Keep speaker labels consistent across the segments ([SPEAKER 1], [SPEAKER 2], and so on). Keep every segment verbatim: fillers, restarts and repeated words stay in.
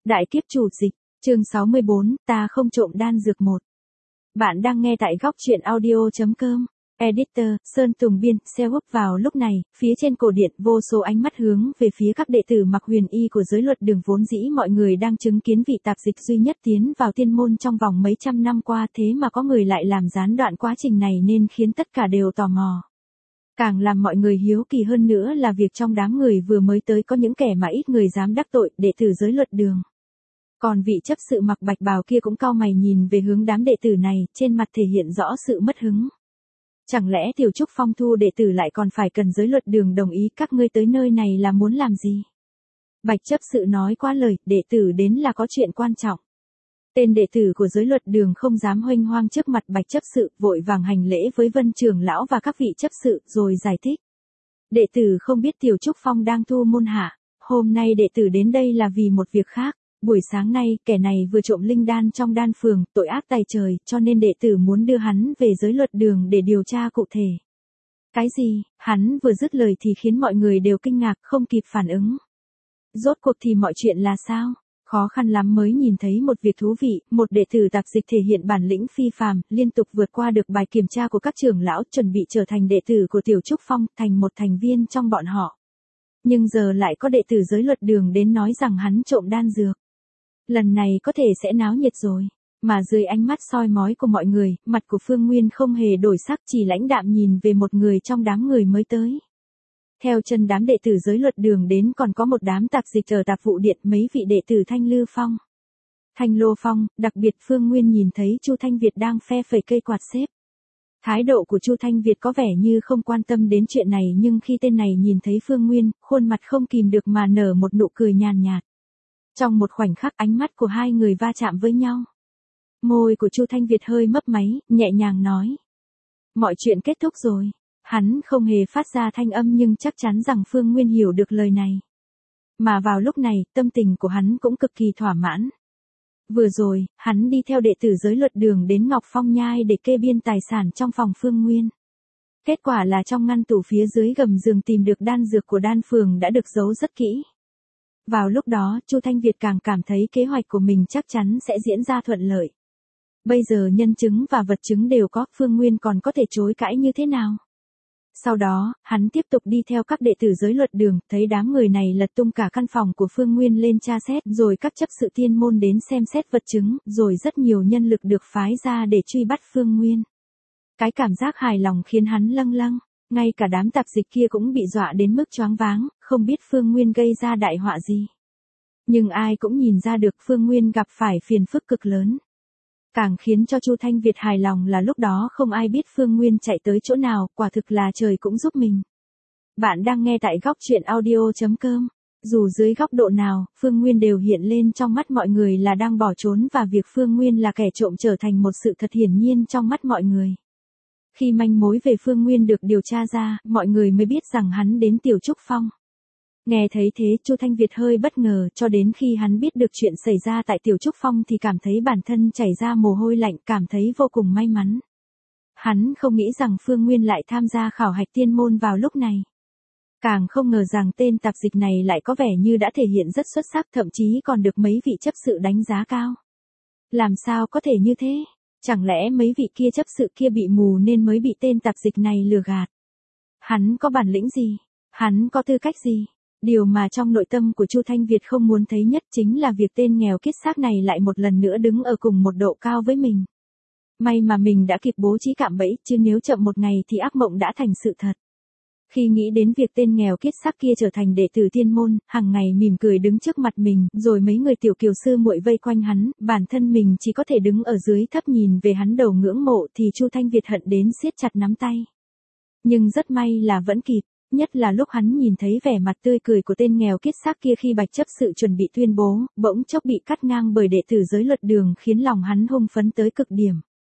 [SPEAKER 1] Đại kiếp chủ dịch, chương sáu mươi bốn, ta không trộm đan dược một. Bạn đang nghe tại góc truyện audio.com. Editor, Sơn Tùng biên, xe hút vào lúc này, phía trên cổ điện vô số ánh mắt hướng về phía các đệ tử mặc huyền y của giới luật đường, vốn dĩ mọi người đang chứng kiến vị tạp dịch duy nhất tiến vào tiên môn trong vòng mấy trăm năm qua, thế mà có người lại làm gián đoạn quá trình này nên khiến tất cả đều tò mò. Càng làm mọi người hiếu kỳ hơn nữa là việc trong đám người vừa mới tới có những kẻ mà ít người dám đắc tội, đệ tử giới luật đường. Còn vị chấp sự mặc bạch bào kia cũng cau mày nhìn về hướng đám đệ tử này, trên mặt thể hiện rõ sự mất hứng. Chẳng lẽ Tiểu Trúc Phong thu đệ tử lại còn phải cần giới luật đường đồng ý, các ngươi tới nơi này là muốn làm gì? Bạch chấp sự nói quá lời, đệ tử đến là có chuyện quan trọng. Tên đệ tử của giới luật đường không dám huênh hoang trước mặt bạch chấp sự, vội vàng hành lễ với Vân trưởng lão và các vị chấp sự rồi giải thích. Đệ tử không biết Tiểu Trúc Phong đang thu môn hạ, hôm nay đệ tử đến đây là vì một việc khác. Buổi sáng nay, kẻ này vừa trộm linh đan trong đan phường, tội ác tày trời, cho nên đệ tử muốn đưa hắn về giới luật đường để điều tra cụ thể. Cái gì? Hắn vừa dứt lời thì khiến mọi người đều kinh ngạc, không kịp phản ứng. Rốt cuộc thì mọi chuyện là sao? Khó khăn lắm mới nhìn thấy một việc thú vị, một đệ tử tạp dịch thể hiện bản lĩnh phi phàm, liên tục vượt qua được bài kiểm tra của các trưởng lão, chuẩn bị trở thành đệ tử của Tiểu Trúc Phong, thành một thành viên trong bọn họ. Nhưng giờ lại có đệ tử giới luật đường đến nói rằng hắn trộm đan dược. Lần này có thể sẽ náo nhiệt rồi. Mà dưới ánh mắt soi mói của mọi người, mặt của Phương Nguyên không hề đổi sắc, chỉ lãnh đạm nhìn về một người trong đám người mới tới. Theo chân đám đệ tử giới luật đường đến còn có một đám tạp dịch ở tạp vụ điện, mấy vị đệ tử Thanh Lư Phong, Thanh Lô Phong, đặc biệt Phương Nguyên nhìn thấy Chu Thanh Việt đang phe phẩy cây quạt xếp. Thái độ của Chu Thanh Việt có vẻ như không quan tâm đến chuyện này, nhưng khi tên này nhìn thấy Phương Nguyên, khuôn mặt không kìm được mà nở một nụ cười nhàn nhạt. Trong một khoảnh khắc ánh mắt của hai người va chạm với nhau. Môi của Chu Thanh Việt hơi mấp máy, nhẹ nhàng nói. Mọi chuyện kết thúc rồi. Hắn không hề phát ra thanh âm nhưng chắc chắn rằng Phương Nguyên hiểu được lời này. Mà vào lúc này, tâm tình của hắn cũng cực kỳ thỏa mãn. Vừa rồi, hắn đi theo đệ tử giới luật đường đến Ngọc Phong Nhai để kê biên tài sản trong phòng Phương Nguyên. Kết quả là trong ngăn tủ phía dưới gầm giường tìm được đan dược của đan phường đã được giấu rất kỹ. Vào lúc đó, Chu Thanh Việt càng cảm thấy kế hoạch của mình chắc chắn sẽ diễn ra thuận lợi. Bây giờ nhân chứng và vật chứng đều có, Phương Nguyên còn có thể chối cãi như thế nào? Sau đó, hắn tiếp tục đi theo các đệ tử giới luật đường, thấy đám người này lật tung cả căn phòng của Phương Nguyên lên tra xét, rồi các chấp sự tiên môn đến xem xét vật chứng, rồi rất nhiều nhân lực được phái ra để truy bắt Phương Nguyên. Cái cảm giác hài lòng khiến hắn lâng lâng, ngay cả đám tạp dịch kia cũng bị dọa đến mức choáng váng, không biết Phương Nguyên gây ra đại họa gì. Nhưng ai cũng nhìn ra được Phương Nguyên gặp phải phiền phức cực lớn. Càng khiến cho Chu Thanh Việt hài lòng là lúc đó không ai biết Phương Nguyên chạy tới chỗ nào, quả thực là trời cũng giúp mình. Bạn đang nghe tại góc truyện audio.com. Dù dưới góc độ nào, Phương Nguyên đều hiện lên trong mắt mọi người là đang bỏ trốn, và việc Phương Nguyên là kẻ trộm trở thành một sự thật hiển nhiên trong mắt mọi người. Khi manh mối về Phương Nguyên được điều tra ra, mọi người mới biết rằng hắn đến Tiểu Trúc Phong. Nghe thấy thế, Chu Thanh Việt hơi bất ngờ, cho đến khi hắn biết được chuyện xảy ra tại Tiểu Trúc Phong thì cảm thấy bản thân chảy ra mồ hôi lạnh, cảm thấy vô cùng may mắn. Hắn không nghĩ rằng Phương Nguyên lại tham gia khảo hạch tiên môn vào lúc này. Càng không ngờ rằng tên tạp dịch này lại có vẻ như đã thể hiện rất xuất sắc, thậm chí còn được mấy vị chấp sự đánh giá cao. Làm sao có thể như thế? Chẳng lẽ mấy vị kia chấp sự kia bị mù nên mới bị tên tạp dịch này lừa gạt? Hắn có bản lĩnh gì? Hắn có tư cách gì? Điều mà trong nội tâm của Chu Thanh Việt không muốn thấy nhất chính là việc tên nghèo kiết xác này lại một lần nữa đứng ở cùng một độ cao với mình. May mà mình đã kịp bố trí cạm bẫy, chứ nếu chậm một ngày thì ác mộng đã thành sự thật. Khi nghĩ đến việc tên nghèo kiết xác kia trở thành đệ tử tiên môn, hàng ngày mỉm cười đứng trước mặt mình, rồi mấy người tiểu kiều sư muội vây quanh hắn, bản thân mình chỉ có thể đứng ở dưới thấp nhìn về hắn đầu ngưỡng mộ, thì Chu Thanh Việt hận đến siết chặt nắm tay. Nhưng rất may là vẫn kịp. Nhất là lúc hắn nhìn thấy vẻ mặt tươi cười của tên nghèo kiết xác kia khi bạch chấp sự chuẩn bị tuyên bố, bỗng chốc bị cắt ngang bởi đệ tử giới luật đường, khiến lòng hắn hung phấn tới cực điểm.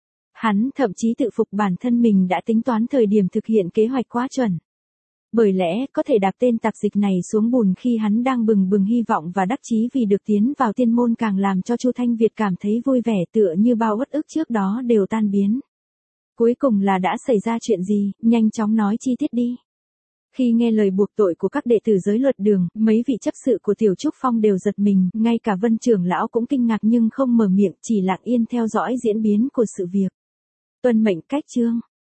[SPEAKER 1] Hắn thậm chí tự phục bản thân mình đã tính toán thời điểm thực hiện kế hoạch quá chuẩn. Bởi lẽ, có thể đạp tên tạp dịch này xuống bùn khi hắn đang bừng bừng hy vọng và đắc chí vì được tiến vào tiên môn, càng làm cho Chu Thanh Việt cảm thấy vui vẻ, tựa như bao uất ức trước đó đều tan biến. Cuối cùng là đã xảy ra chuyện gì, nhanh chóng nói chi tiết đi. Khi nghe lời buộc tội của các đệ tử giới luật đường, mấy vị chấp sự của Tiểu Trúc Phong đều giật mình, ngay cả Vân trưởng lão cũng kinh ngạc nhưng không mở miệng, chỉ lặng yên theo dõi diễn biến của sự việc. Tuân mệnh cách chương.